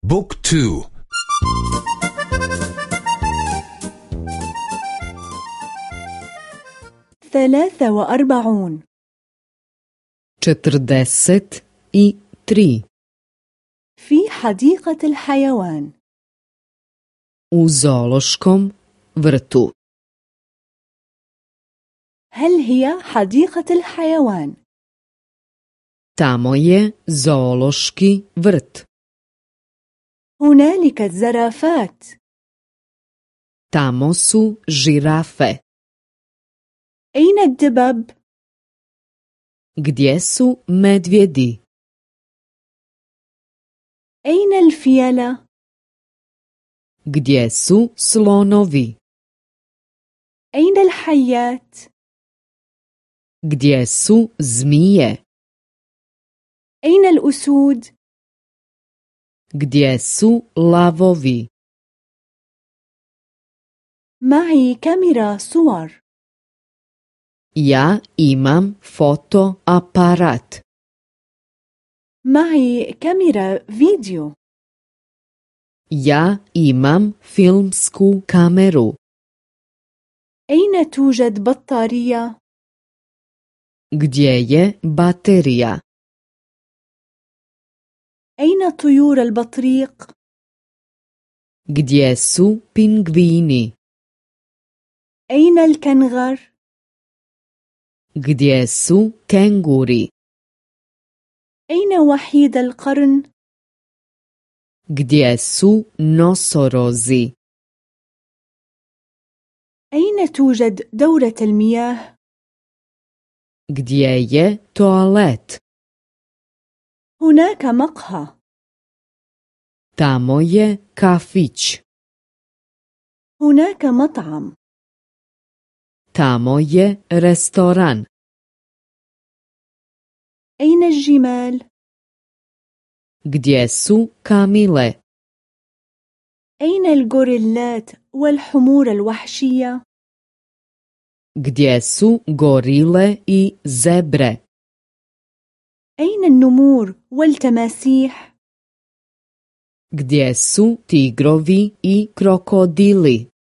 بوك تو. 43. 43. في حديقة الحيوان. U zoološkom vrtu. هل هي حديقة الحيوان؟ Tamo je zoološki vrt. هنالك الزرافات. Tamo su žirafe. أين الدبب؟ Gdje su medvjedi? أين الفيلة؟ Gdje su slonovi? أين الحيات؟ Gdje su zmije? أين الأسود؟ Gdje su lavovi? معي كاميرا صور. Ja imam fotoaparat. معي كاميرا فيديو. Ja imam filmsku kameru. أين توجد بطارية؟ Gdje je baterija? أين طيور البطريق؟ Gdje su pingvini? أين الكنغر؟ Gdje su kenguri? أين وحيد القرن؟ Gdje su nosorozi? أين توجد دورة المياه؟ Gdje je toalet? هناك مقهى. Tamo je kafić. هناك مطعم. Tamo je restoran. أين الجمال؟ Gdje su kamile? أين الغوريلات والحمور الوحشية؟ Gdje su gorile i zebre? أين النمور والتماسيح؟ Gdje su tigrovi i krokodili?